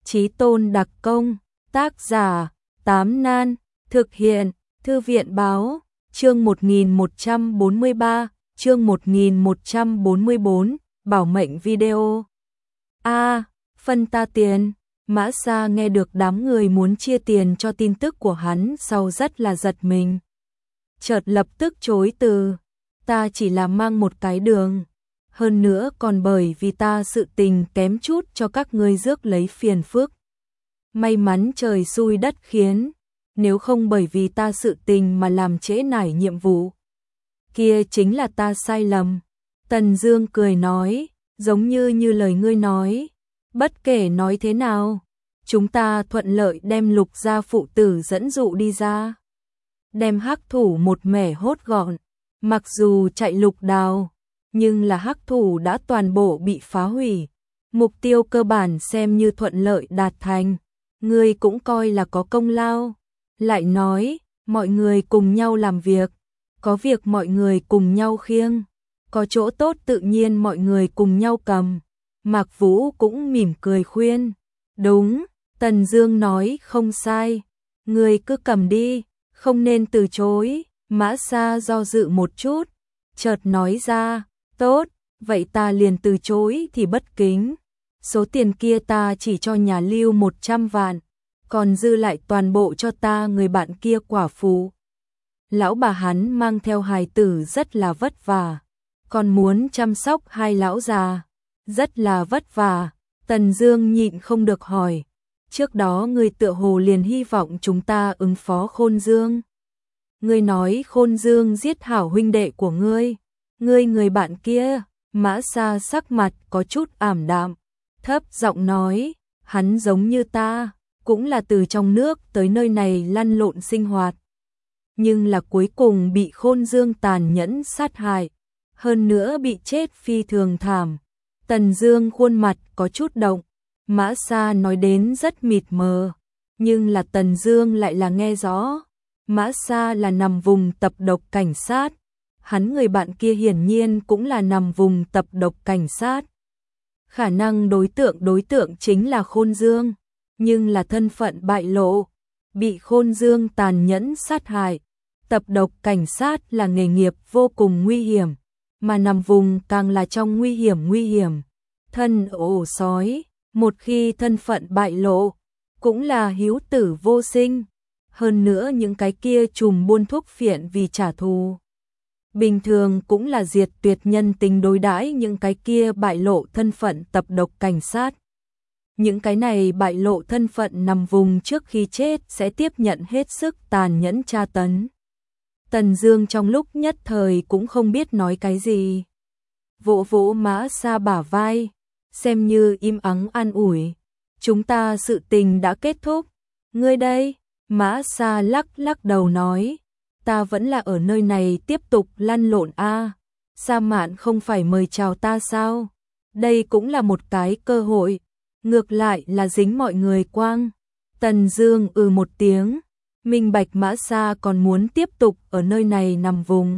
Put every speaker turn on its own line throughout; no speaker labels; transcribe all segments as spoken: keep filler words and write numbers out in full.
Chí tôn đặc công, tác giả, Tám Nan, thực hiện, Thư viện báo, chương một nghìn một trăm bốn mươi ba, chương một nghìn một trăm bốn mươi bốn, bảo mệnh video. A, à, phân ta tiền. Mã Sa nghe được đám người muốn chia tiền cho tin tức của hắn sau rất là giật mình. Chợt lập tức chối từ, ta chỉ là mang một cái đường. Hơn nữa còn bởi vì ta sự tình kém chút cho các ngươi rước lấy phiền phức. May mắn trời xui đất khiến, nếu không bởi vì ta sự tình mà làm trễ nải nhiệm vụ. Kia chính là ta sai lầm. Tần Dương cười nói, giống như như lời ngươi nói. Bất kể nói thế nào, chúng ta thuận lợi đem Lục gia phụ tử dẫn dụ đi ra. Đem hắc thủ một mẻ hốt gọn, mặc dù chạy lục đào, nhưng là hắc thủ đã toàn bộ bị phá hủy. Mục tiêu cơ bản xem như thuận lợi đạt thành, ngươi cũng coi là có công lao. Lại nói, mọi người cùng nhau làm việc, có việc mọi người cùng nhau khiêng, có chỗ tốt tự nhiên mọi người cùng nhau cầm. Mạc Vũ cũng mỉm cười khuyên, đúng, Tần Dương nói không sai, ngươi cứ cầm đi, không nên từ chối. Mã Sa do dự một chút, chợt nói ra, tốt, vậy ta liền từ chối thì bất kính. Số tiền kia ta chỉ cho nhà Lưu một trăm vạn, còn dư lại toàn bộ cho ta người bạn kia quả phụ. Lão bà hắn mang theo hài tử rất là vất vả, còn muốn chăm sóc hai lão già, rất là vất vả. Tần Dương nhịn không được hỏi, trước đó ngươi tựa hồ liền hy vọng chúng ta ứng phó Khôn Dương. Ngươi nói Khôn Dương giết hảo huynh đệ của ngươi, ngươi người bạn kia. Mã Sa sắc mặt có chút ảm đạm, thấp giọng nói, hắn giống như ta, cũng là từ trong nước tới nơi này lăn lộn sinh hoạt, nhưng là cuối cùng bị Khôn Dương tàn nhẫn sát hại, hơn nữa bị chết phi thường thảm. Tần Dương khuôn mặt có chút động, Mã Sa nói đến rất mịt mờ, nhưng là Tần Dương lại là nghe rõ. Mã Sa là nằm vùng tập độc cảnh sát, hắn người bạn kia hiển nhiên cũng là nằm vùng tập độc cảnh sát. Khả năng đối tượng đối tượng chính là Khôn Dương, nhưng là thân phận bại lộ, bị Khôn Dương tàn nhẫn sát hại. Tập độc cảnh sát là nghề nghiệp vô cùng nguy hiểm, mà nằm vùng càng là trong nguy hiểm nguy hiểm. Thân ổ sói, một khi thân phận bại lộ, cũng là hữu tử vô sinh. Hơn nữa những cái kia trùm buôn thuốc phiện vì trả thù, bình thường cũng là diệt tuyệt nhân tính đối đãi những cái kia bại lộ thân phận tập độc cảnh sát. Những cái này bại lộ thân phận nằm vùng trước khi chết sẽ tiếp nhận hết sức tàn nhẫn tra tấn. Tần Dương trong lúc nhất thời cũng không biết nói cái gì. Vỗ vỗ Mã Sa bả vai, xem như im ắng an ủi. Chúng ta sự tình đã kết thúc, ngươi đây? Mã Sa lắc lắc đầu nói, ta vẫn là ở nơi này tiếp tục lăn lộn a. Sa Mạn không phải mời chào ta sao? Đây cũng là một cái cơ hội, ngược lại là dính mọi người quang. Tần Dương ừ một tiếng, minh bạch Mã Sa còn muốn tiếp tục ở nơi này nằm vùng.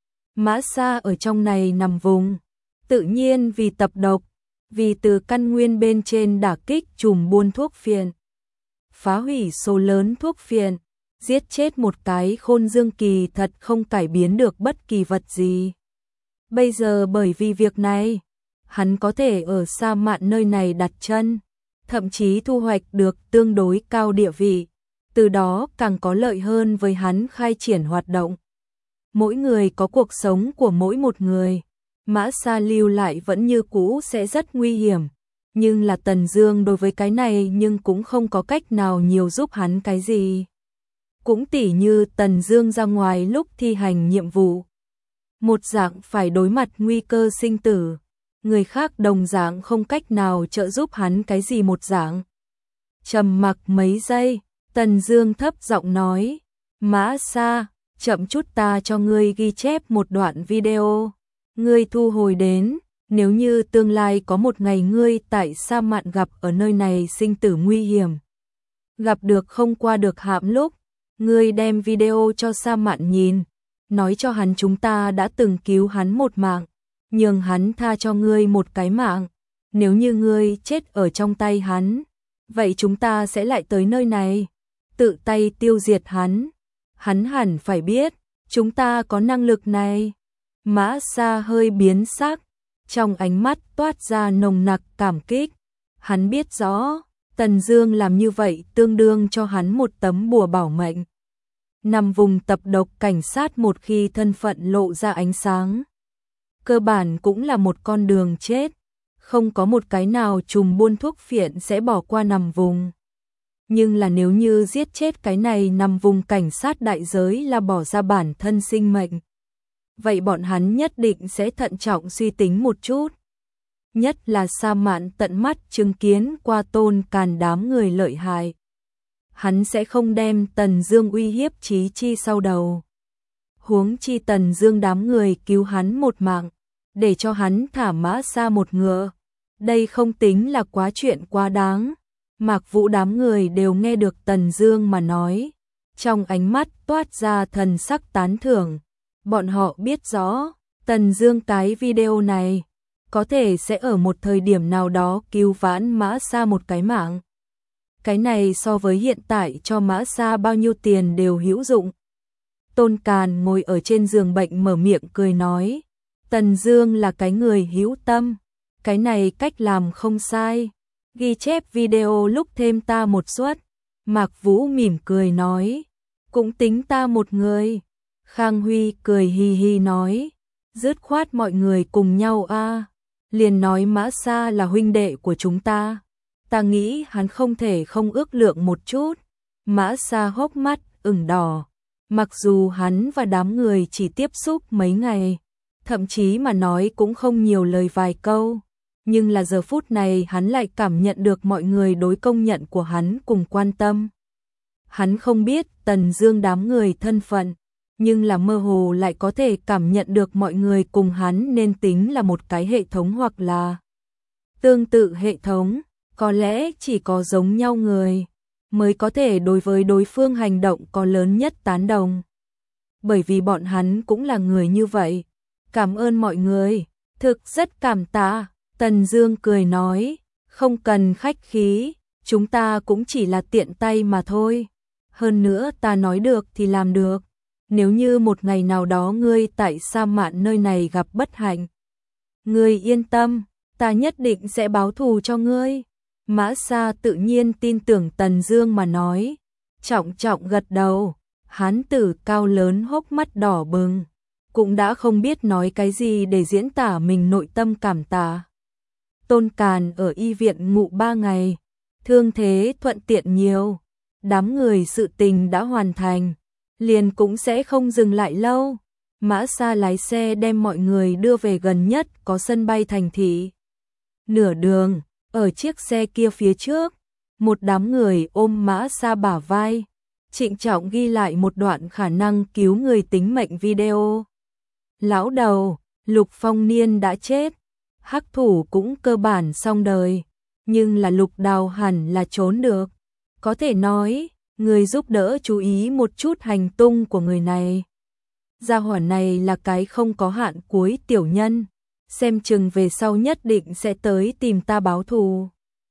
Mã Sa ở trong này nằm vùng, tự nhiên vì tập độc, vì từ căn nguyên bên trên đả kích trùm buôn thuốc phiện, phá hủy số lớn thuốc phiện, giết chết một cái Khôn Dương kỳ thật không cải biến được bất kỳ vật gì. Bây giờ bởi vì việc này, hắn có thể ở Sa Mạn nơi này đặt chân, thậm chí thu hoạch được tương đối cao địa vị, từ đó càng có lợi hơn với hắn khai triển hoạt động. Mỗi người có cuộc sống của mỗi một người, Mã Sa lưu lại vẫn như cũ sẽ rất nguy hiểm, nhưng là Tần Dương đối với cái này nhưng cũng không có cách nào nhiều giúp hắn cái gì. Cũng tỉ như Tần Dương ra ngoài lúc thi hành nhiệm vụ, một dạng phải đối mặt nguy cơ sinh tử, người khác đồng dạng không cách nào trợ giúp hắn cái gì một dạng. Trầm mặc mấy giây, Tần Dương thấp giọng nói, Mã Sa, chậm chút ta cho ngươi ghi chép một đoạn video, ngươi thu hồi đến, nếu như tương lai có một ngày ngươi tại Sa Mạn gặp ở nơi này sinh tử nguy hiểm, gặp được không qua được hãm lúc, ngươi đem video cho Sa Mạn nhìn, nói cho hắn chúng ta đã từng cứu hắn một mạng, nhường hắn tha cho ngươi một cái mạng, nếu như ngươi chết ở trong tay hắn, vậy chúng ta sẽ lại tới nơi này, tự tay tiêu diệt hắn. Hắn hẳn phải biết, chúng ta có năng lực này. Mã Sa hơi biến sắc, trong ánh mắt toát ra nồng nặc cảm kích. Hắn biết rõ, Tần Dương làm như vậy tương đương cho hắn một tấm bùa bảo mệnh. Nằm vùng tập độc cảnh sát một khi thân phận lộ ra ánh sáng, cơ bản cũng là một con đường chết, không có một cái nào trùm buôn thuốc phiện sẽ bỏ qua nằm vùng. Nhưng là nếu như giết chết cái này nằm vùng cảnh sát đại giới là bỏ ra bản thân sinh mệnh, vậy bọn hắn nhất định sẽ thận trọng suy tính một chút. Nhất là Sa Mạn tận mắt chứng kiến qua Tôn Càn đám người lợi hại. Hắn sẽ không đem Tần Dương uy hiếp chí chi sau đầu. Huống chi Tần Dương đám người cứu hắn một mạng, để cho hắn thả Mã Sa một ngựa. Đây không tính là quá chuyện quá đáng. Mạc Vũ đám người đều nghe được Tần Dương mà nói, trong ánh mắt toát ra thần sắc tán thưởng. Bọn họ biết rõ, Tần Dương cái video này có thể sẽ ở một thời điểm nào đó cứu vãn Mã Sa một cái mạng. Cái này so với hiện tại cho Mã Sa bao nhiêu tiền đều hữu dụng. Tôn Càn ngồi ở trên giường bệnh mở miệng cười nói, Tần Dương là cái người hữu tâm, cái này cách làm không sai. Ghi chép video lúc thêm ta một suất. Mạc Vũ mỉm cười nói, cũng tính ta một người. Khang Huy cười hi hi nói, dứt khoát mọi người cùng nhau a. Liền nói Mã Sa là huynh đệ của chúng ta. Ta nghĩ hắn không thể không ước lượng một chút. Mã Sa hốc mắt ửng đỏ. Mặc dù hắn và đám người chỉ tiếp xúc mấy ngày, thậm chí mà nói cũng không nhiều lời vài câu, nhưng là giờ phút này hắn lại cảm nhận được mọi người đối công nhận của hắn cùng quan tâm. Hắn không biết Tần Dương đám người thân phận, nhưng là mơ hồ lại có thể cảm nhận được mọi người cùng hắn nên tính là một cái hệ thống hoặc là tương tự hệ thống, có lẽ chỉ có giống nhau người mới có thể đối với đối phương hành động có lớn nhất tán đồng. Bởi vì bọn hắn cũng là người như vậy. Cảm ơn mọi người, thực rất cảm tạ. Tần Dương cười nói, không cần khách khí, chúng ta cũng chỉ là tiện tay mà thôi. Hơn nữa ta nói được thì làm được. Nếu như một ngày nào đó ngươi tại Sa Mạn nơi này gặp bất hạnh, ngươi yên tâm, ta nhất định sẽ báo thù cho ngươi. Mã Sa tự nhiên tin tưởng Tần Dương mà nói, trọng trọng gật đầu. Hán tử cao lớn hốc mắt đỏ bừng, cũng đã không biết nói cái gì để diễn tả mình nội tâm cảm tạ. Tôn Càn ở y viện ngụ ba ngày, thương thế thuận tiện nhiều, đám người sự tình đã hoàn thành, liền cũng sẽ không dừng lại lâu. Mã Sa lái xe đem mọi người đưa về gần nhất có sân bay thành thị. Nửa đường, ở chiếc xe kia phía trước, một đám người ôm Mã Sa bả vai, trịnh trọng ghi lại một đoạn khả năng cứu người tính mệnh video. Lão đầu, Lục Phong Niên đã chết, hắc thủ cũng cơ bản xong đời, nhưng là Lục Đào hẳn là trốn được. Có thể nói, người giúp đỡ chú ý một chút hành tung của người này. Gia hỏa này là cái không có hạn cuối tiểu nhân, xem chừng về sau nhất định sẽ tới tìm ta báo thù.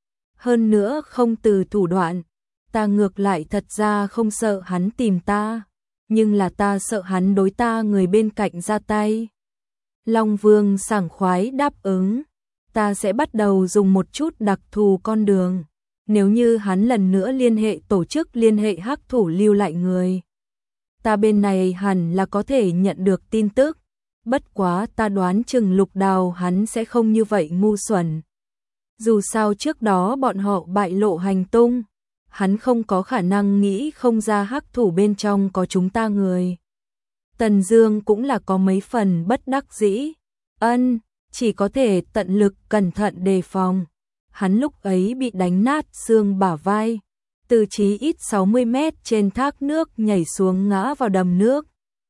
Hơn nữa không từ thủ đoạn, ta ngược lại thật ra không sợ hắn tìm ta, nhưng là ta sợ hắn đối ta người bên cạnh ra tay. Long Vương sảng khoái đáp ứng, ta sẽ bắt đầu dùng một chút đặc thù con đường. Nếu như hắn lần nữa liên hệ tổ chức liên hệ hắc thủ lưu lại người, ta bên này hẳn là có thể nhận được tin tức. Bất quá ta đoán chừng Lục Đào hắn sẽ không như vậy ngu xuẩn. Dù sao trước đó bọn họ bại lộ hành tung, hắn không có khả năng nghĩ không ra hắc thủ bên trong có chúng ta người. Tần Dương cũng là có mấy phần bất đắc dĩ. Ân, chỉ có thể tận lực cẩn thận đề phòng. Hắn lúc ấy bị đánh nát xương bả vai, từ chí ít sáu mươi mét trên thác nước nhảy xuống ngã vào đầm nước.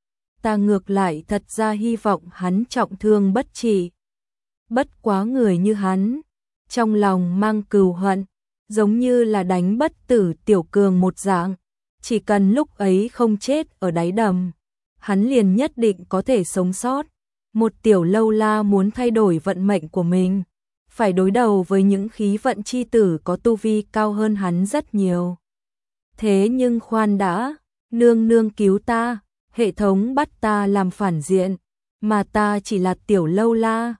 Ta ngược lại thật ra hy vọng hắn trọng thương bất trị. Bất quá người như hắn, trong lòng mang cừu hận, giống như là đánh bất tử tiểu cường một dạng, chỉ cần lúc ấy không chết ở đáy đầm, hắn liền nhất định có thể sống sót. Một tiểu lâu la muốn thay đổi vận mệnh của mình, phải đối đầu với những khí vận chi tử có tu vi cao hơn hắn rất nhiều. Thế nhưng khoan đã, nương nương cứu ta, hệ thống bắt ta làm phản diện, mà ta chỉ là tiểu lâu la,